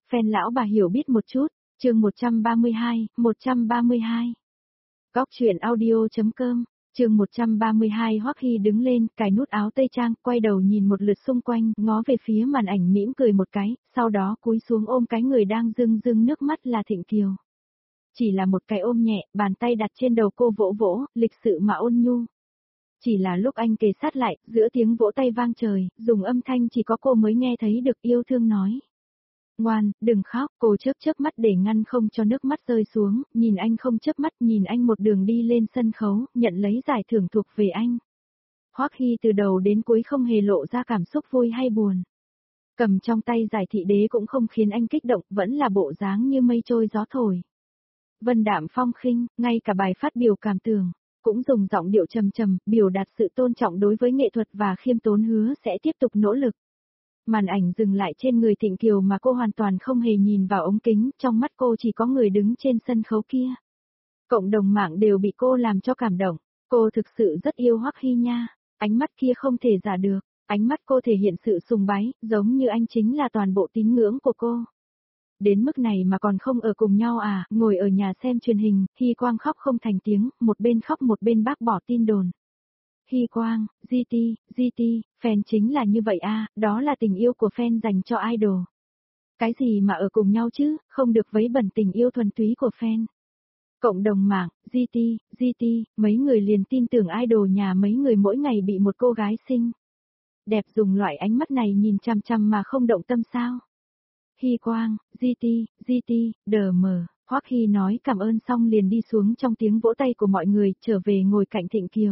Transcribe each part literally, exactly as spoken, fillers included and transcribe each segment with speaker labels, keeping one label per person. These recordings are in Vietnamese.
Speaker 1: Fan lão bà hiểu biết một chút, chương một trăm ba mươi hai, một trăm ba mươi hai. Góc truyện audio.com, chương một trăm ba mươi hai. Hoắc Hy đứng lên, cài nút áo tây trang, quay đầu nhìn một lượt xung quanh, ngó về phía màn ảnh mỉm cười một cái, sau đó cúi xuống ôm cái người đang rưng rưng nước mắt là Thịnh Kiều. Chỉ là một cái ôm nhẹ, bàn tay đặt trên đầu cô vỗ vỗ, lịch sự mà ôn nhu. Chỉ là lúc anh kề sát lại, giữa tiếng vỗ tay vang trời, dùng âm thanh chỉ có cô mới nghe thấy được yêu thương nói. Ngoan, đừng khóc, cô chớp chớp mắt để ngăn không cho nước mắt rơi xuống, nhìn anh không chớp mắt, nhìn anh một đường đi lên sân khấu, nhận lấy giải thưởng thuộc về anh. Hoắc Hy từ đầu đến cuối không hề lộ ra cảm xúc vui hay buồn. Cầm trong tay giải thị đế cũng không khiến anh kích động, vẫn là bộ dáng như mây trôi gió thổi. Vân đạm phong khinh, ngay cả bài phát biểu cảm tưởng, cũng dùng giọng điệu trầm trầm, biểu đạt sự tôn trọng đối với nghệ thuật và khiêm tốn hứa sẽ tiếp tục nỗ lực. Màn ảnh dừng lại trên người Thịnh Kiều mà cô hoàn toàn không hề nhìn vào ống kính, trong mắt cô chỉ có người đứng trên sân khấu kia. Cộng đồng mạng đều bị cô làm cho cảm động, cô thực sự rất yêu Hoắc Hy nha, ánh mắt kia không thể giả được, ánh mắt cô thể hiện sự sùng bái, giống như anh chính là toàn bộ tín ngưỡng của cô. Đến mức này mà còn không ở cùng nhau à, ngồi ở nhà xem truyền hình, Hy Quang khóc không thành tiếng, một bên khóc một bên bác bỏ tin đồn. Hy Quang, giê tê, giê tê, fan chính là như vậy à, đó là tình yêu của fan dành cho idol. Cái gì mà ở cùng nhau chứ, không được vấy bẩn tình yêu thuần túy của fan. Cộng đồng mạng, giê tê, giê tê, mấy người liền tin tưởng idol nhà mấy người mỗi ngày bị một cô gái xinh đẹp dùng loại ánh mắt này nhìn chằm chằm mà không động tâm sao. Hy Quang, giê tê, giê tê, đờ mờ, Hoắc Hy nói cảm ơn xong liền đi xuống trong tiếng vỗ tay của mọi người, trở về ngồi cạnh Thịnh Kiều.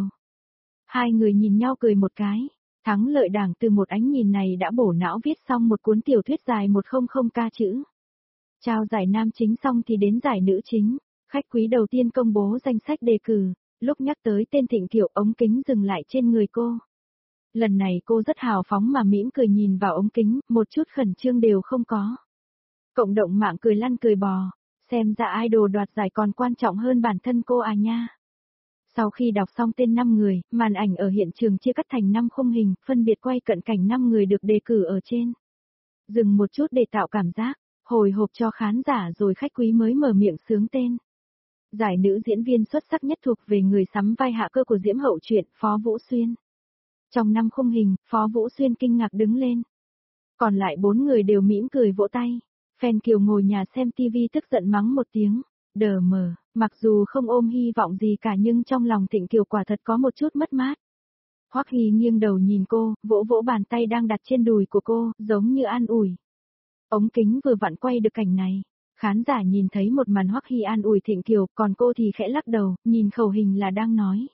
Speaker 1: Hai người nhìn nhau cười một cái, thắng lợi đảng từ một ánh nhìn này đã bổ não viết xong một cuốn tiểu thuyết dài một trăm ca chữ. Trao giải nam chính xong thì đến giải nữ chính, khách quý đầu tiên công bố danh sách đề cử, lúc nhắc tới tên Thịnh Kiều ống kính dừng lại trên người cô. Lần này cô rất hào phóng mà mỉm cười nhìn vào ống kính, một chút khẩn trương đều không có. Cộng đồng mạng cười lăn cười bò, xem ra idol đoạt giải còn quan trọng hơn bản thân cô à nha. Sau khi đọc xong tên năm người, màn ảnh ở hiện trường chia cắt thành năm khung hình, phân biệt quay cận cảnh năm người được đề cử ở trên. Dừng một chút để tạo cảm giác, hồi hộp cho khán giả rồi khách quý mới mở miệng xướng tên. Giải nữ diễn viên xuất sắc nhất thuộc về người sắm vai hạ cơ của Diễm Hậu truyện, Phó Vũ Xuyên. Trong năm khung hình, Phó Vũ Xuyên kinh ngạc đứng lên. Còn lại bốn người đều mỉm cười vỗ tay. Fan Kiều ngồi nhà xem tivi tức giận mắng một tiếng, đờ mờ, mặc dù không ôm hy vọng gì cả nhưng trong lòng Thịnh Kiều quả thật có một chút mất mát. Hoắc Hy nghiêng đầu nhìn cô, vỗ vỗ bàn tay đang đặt trên đùi của cô, giống như an ủi. Ống kính vừa vặn quay được cảnh này, khán giả nhìn thấy một màn Hoắc Hy an ủi Thịnh Kiều, còn cô thì khẽ lắc đầu, nhìn khẩu hình là đang nói.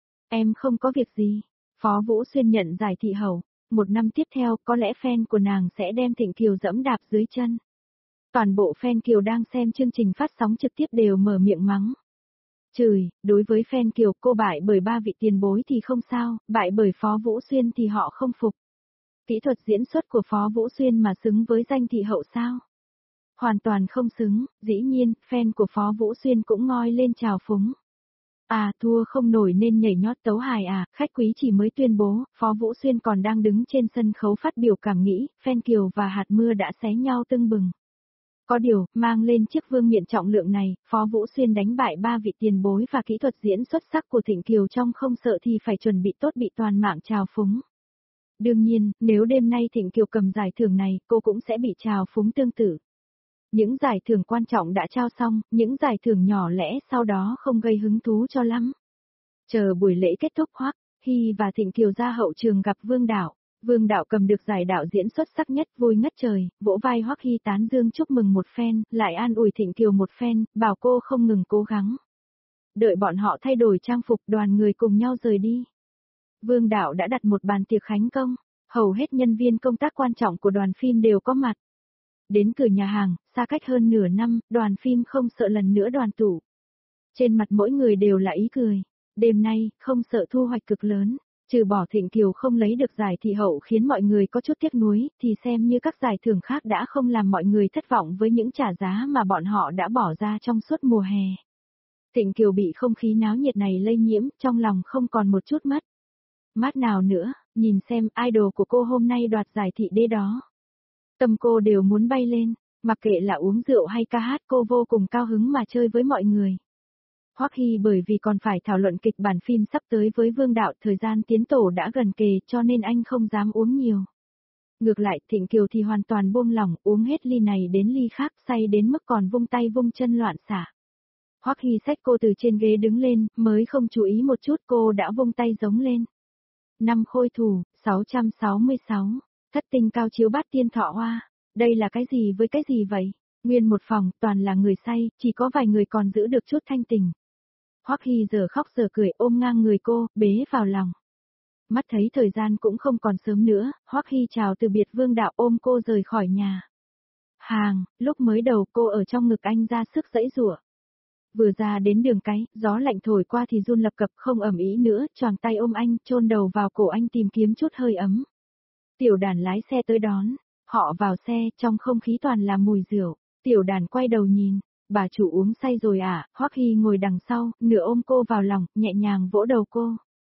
Speaker 1: Em không có việc gì. Phó Vũ Xuyên nhận giải thị hậu, một năm tiếp theo có lẽ fan của nàng sẽ đem Thịnh Kiều dẫm đạp dưới chân. Toàn bộ fan Kiều đang xem chương trình phát sóng trực tiếp đều mở miệng mắng. Chửi, đối với fan Kiều cô bại bởi ba vị tiền bối thì không sao, bại bởi Phó Vũ Xuyên thì họ không phục. Kỹ thuật diễn xuất của Phó Vũ Xuyên mà xứng với danh thị hậu sao? Hoàn toàn không xứng, dĩ nhiên, fan của Phó Vũ Xuyên cũng ngoi lên chào phúng. À, thua không nổi nên nhảy nhót tấu hài à, khách quý chỉ mới tuyên bố, Phó Vũ Xuyên còn đang đứng trên sân khấu phát biểu cảm nghĩ, fan Kiều và hạt mưa đã xé nhau tưng bừng. Có điều, mang lên chiếc vương miện trọng lượng này, Phó Vũ Xuyên đánh bại ba vị tiền bối và kỹ thuật diễn xuất sắc của Thịnh Kiều trong không sợ thì phải chuẩn bị tốt bị toàn mạng trào phúng. Đương nhiên, nếu đêm nay Thịnh Kiều cầm giải thưởng này, cô cũng sẽ bị trào phúng tương tự. Những giải thưởng quan trọng đã trao xong, những giải thưởng nhỏ lẻ sau đó không gây hứng thú cho lắm. Chờ buổi lễ kết thúc Hoắc Hy và Thịnh Kiều ra hậu trường gặp Vương Đạo. Vương Đạo cầm được giải đạo diễn xuất sắc nhất, vui ngất trời, vỗ vai Hoắc Hy tán dương chúc mừng một phen, lại an ủi Thịnh Kiều một phen, bảo cô không ngừng cố gắng. Đợi bọn họ thay đổi trang phục, đoàn người cùng nhau rời đi. Vương Đạo đã đặt một bàn tiệc khánh công, hầu hết nhân viên công tác quan trọng của đoàn phim đều có mặt. Đến cửa nhà hàng, xa cách hơn nửa năm, đoàn phim không sợ lần nữa đoàn tụ. Trên mặt mỗi người đều là ý cười. Đêm nay, không sợ thu hoạch cực lớn. Trừ bỏ Thịnh Kiều không lấy được giải thị hậu khiến mọi người có chút tiếc nuối, thì xem như các giải thưởng khác đã không làm mọi người thất vọng với những trả giá mà bọn họ đã bỏ ra trong suốt mùa hè. Thịnh Kiều bị không khí náo nhiệt này lây nhiễm, trong lòng không còn một chút mất mát nào nữa, nhìn xem idol của cô hôm nay đoạt giải thị đế đó. Tâm cô đều muốn bay lên, Mặc kệ là uống rượu hay ca hát, cô vô cùng cao hứng mà chơi với mọi người. Hoắc Hy bởi vì còn phải thảo luận kịch bản phim sắp tới với Vương đạo, thời gian tiến tổ đã gần kề cho nên anh không dám uống nhiều. Ngược lại Thịnh Kiều thì hoàn toàn buông lỏng, uống hết ly này đến ly khác, say đến mức còn vung tay vung chân loạn xạ. Hoắc Hy xách cô từ trên ghế đứng lên, mới không chú ý một chút cô đã vung tay giống lên. Năm khôi thủ, sáu trăm sáu mươi sáu, thất tinh cao chiếu bát tiên thọ hoa, đây là cái gì với cái gì vậy? Nguyên một phòng, toàn là người say, chỉ có vài người còn giữ được chút thanh tình. Hoắc Hy giờ khóc giờ cười ôm ngang người cô, bế vào lòng. Mắt thấy thời gian cũng không còn sớm nữa, Hoắc Hy chào từ biệt Vương đạo ôm cô rời khỏi nhà. Hàng, lúc mới đầu cô ở trong ngực anh ra sức giãy giụa. Vừa ra đến đường cái, gió lạnh thổi qua thì run lập cập không ẩm ý nữa, choàng tay ôm anh, chôn đầu vào cổ anh tìm kiếm chút hơi ấm. Tiểu đàn lái xe tới đón, họ vào xe, trong không khí toàn là mùi rượu, tiểu đàn quay đầu nhìn, bà chủ uống say rồi à, Hoắc Hy ngồi đằng sau, nửa ôm cô vào lòng, nhẹ nhàng vỗ đầu cô.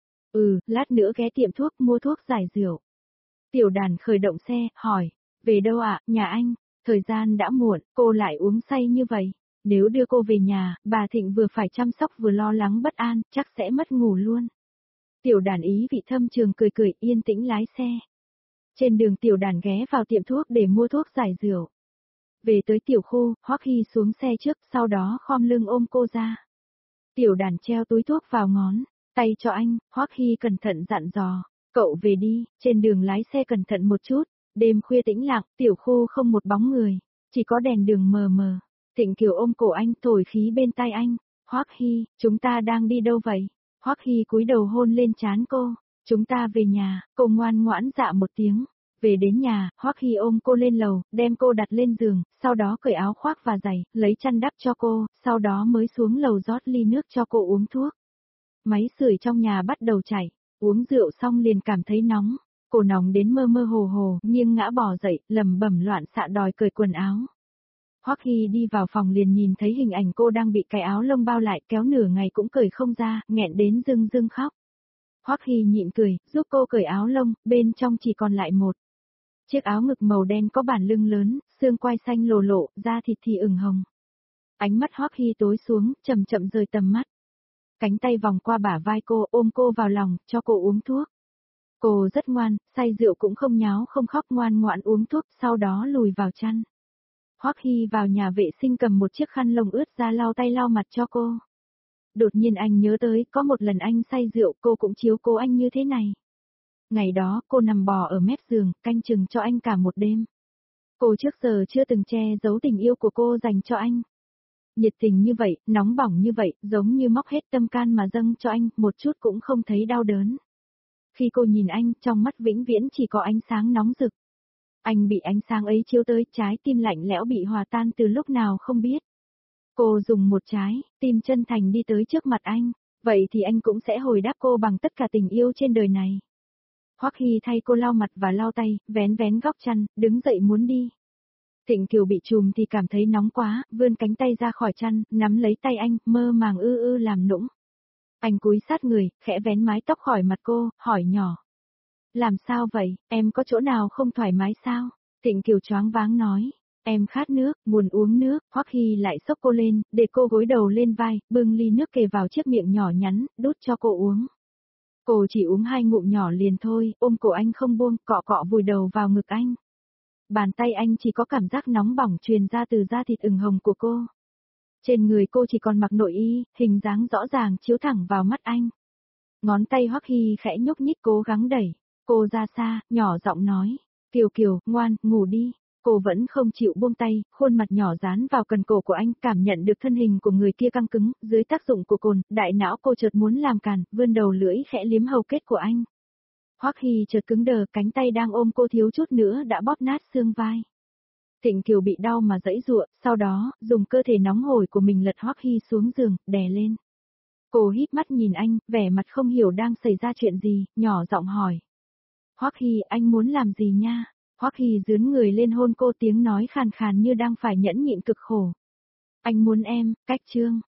Speaker 1: Ừ, lát nữa ghé tiệm thuốc mua thuốc giải rượu. Tiểu đàn khởi động xe, hỏi, về đâu ạ, à? Nhà anh, thời gian đã muộn, cô lại uống say như vậy. Nếu đưa cô về nhà, bà Thịnh vừa phải chăm sóc vừa lo lắng bất an, chắc sẽ mất ngủ luôn. Tiểu đàn ý vị thâm trường cười cười yên tĩnh lái xe. Trên đường tiểu đàn ghé vào tiệm thuốc để mua thuốc giải rượu. Về tới tiểu khu, Hoắc Hy xuống xe trước, sau đó khom lưng ôm cô ra. Tiểu đàn treo túi thuốc vào ngón, tay cho anh, Hoắc Hy cẩn thận dặn dò, cậu về đi, trên đường lái xe cẩn thận một chút, đêm khuya tĩnh lặng, tiểu khu không một bóng người, chỉ có đèn đường mờ mờ. Thịnh Kiều ôm cổ anh, thổi khí bên tai anh, Hoắc Hy, chúng ta đang đi đâu vậy? Hoắc Hy cúi đầu hôn lên trán cô, chúng ta về nhà, cô ngoan ngoãn dạ một tiếng. Về đến nhà, Hoắc Hy ôm cô lên lầu, đem cô đặt lên giường, sau đó cởi áo khoác và giày, lấy chăn đắp cho cô, sau đó mới xuống lầu rót ly nước cho cô uống thuốc. Máy sưởi trong nhà bắt đầu chảy, uống rượu xong liền cảm thấy nóng, cổ nóng đến mơ mơ hồ hồ, nghiêng ngã bò dậy, lẩm bẩm loạn xạ đòi cởi quần áo. Hoắc Hy đi vào phòng liền nhìn thấy hình ảnh cô đang bị cái áo lông bao lại, kéo nửa ngày cũng cởi không ra, nghẹn đến rưng rưng khóc. Hoắc Hy nhịn cười, giúp cô cởi áo lông, bên trong chỉ còn lại một chiếc áo ngực màu đen có bản lưng lớn, xương quai xanh lồ lộ, da thịt thì ửng hồng. Ánh mắt Hoắc Hy tối xuống, chậm chậm rời tầm mắt. Cánh tay vòng qua bả vai cô, ôm cô vào lòng, cho cô uống thuốc. Cô rất ngoan, say rượu cũng không nháo không khóc, ngoan ngoãn uống thuốc, sau đó lùi vào chăn. Hoắc Hy vào nhà vệ sinh cầm một chiếc khăn lông ướt ra lau tay lau mặt cho cô. Đột nhiên anh nhớ tới, có một lần anh say rượu cô cũng chiếu cố anh như thế này. Ngày đó, cô nằm bò ở mép giường, canh chừng cho anh cả một đêm. Cô trước giờ chưa từng che giấu tình yêu của cô dành cho anh. Nhiệt tình như vậy, nóng bỏng như vậy, giống như móc hết tâm can mà dâng cho anh, một chút cũng không thấy đau đớn. Khi cô nhìn anh, trong mắt vĩnh viễn chỉ có ánh sáng nóng rực. Anh bị ánh sáng ấy chiếu tới, trái tim lạnh lẽo bị hòa tan từ lúc nào không biết. Cô dùng một trái tim chân thành đi tới trước mặt anh, vậy thì anh cũng sẽ hồi đáp cô bằng tất cả tình yêu trên đời này. Hoắc Hy thay cô lau mặt và lau tay, vén vén góc chăn, đứng dậy muốn đi. Thịnh Kiều bị trùm thì cảm thấy nóng quá, vươn cánh tay ra khỏi chăn, nắm lấy tay anh, mơ màng ư ư làm nũng. Anh cúi sát người, khẽ vén mái tóc khỏi mặt cô, hỏi nhỏ. Làm sao vậy, em có chỗ nào không thoải mái sao? Thịnh Kiều choáng váng nói. Em khát nước, muốn uống nước, Hoắc Hy lại xốc cô lên, để cô gối đầu lên vai, bưng ly nước kề vào chiếc miệng nhỏ nhắn, đút cho cô uống. Cô chỉ uống hai ngụm nhỏ liền thôi, ôm cổ anh không buông, cọ cọ vùi đầu vào ngực anh. Bàn tay anh chỉ có cảm giác nóng bỏng truyền ra từ da thịt ửng hồng của cô. Trên người cô chỉ còn mặc nội y, hình dáng rõ ràng chiếu thẳng vào mắt anh. Ngón tay Hoắc Hy khẽ nhúc nhích cố gắng đẩy cô ra xa, nhỏ giọng nói, Kiều Kiều, ngoan, ngủ đi. Cô vẫn không chịu buông tay, khuôn mặt nhỏ dán vào cần cổ của anh, cảm nhận được thân hình của người kia căng cứng, dưới tác dụng của cồn, đại não cô chợt muốn làm càn, vươn đầu lưỡi khẽ liếm hầu kết của anh. Hoắc Hy chợt cứng đờ, cánh tay đang ôm cô thiếu chút nữa đã bóp nát xương vai. Thịnh Kiều bị đau mà giãy giụa, sau đó, dùng cơ thể nóng hổi của mình lật Hoắc Hy xuống giường, đè lên. Cô híp mắt nhìn anh, vẻ mặt không hiểu đang xảy ra chuyện gì, nhỏ giọng hỏi. Hoắc Hy, anh muốn làm gì nha? Hoắc Hy dướn người lên hôn cô, tiếng nói khàn khàn như đang phải nhẫn nhịn cực khổ. Anh muốn em, cách trương.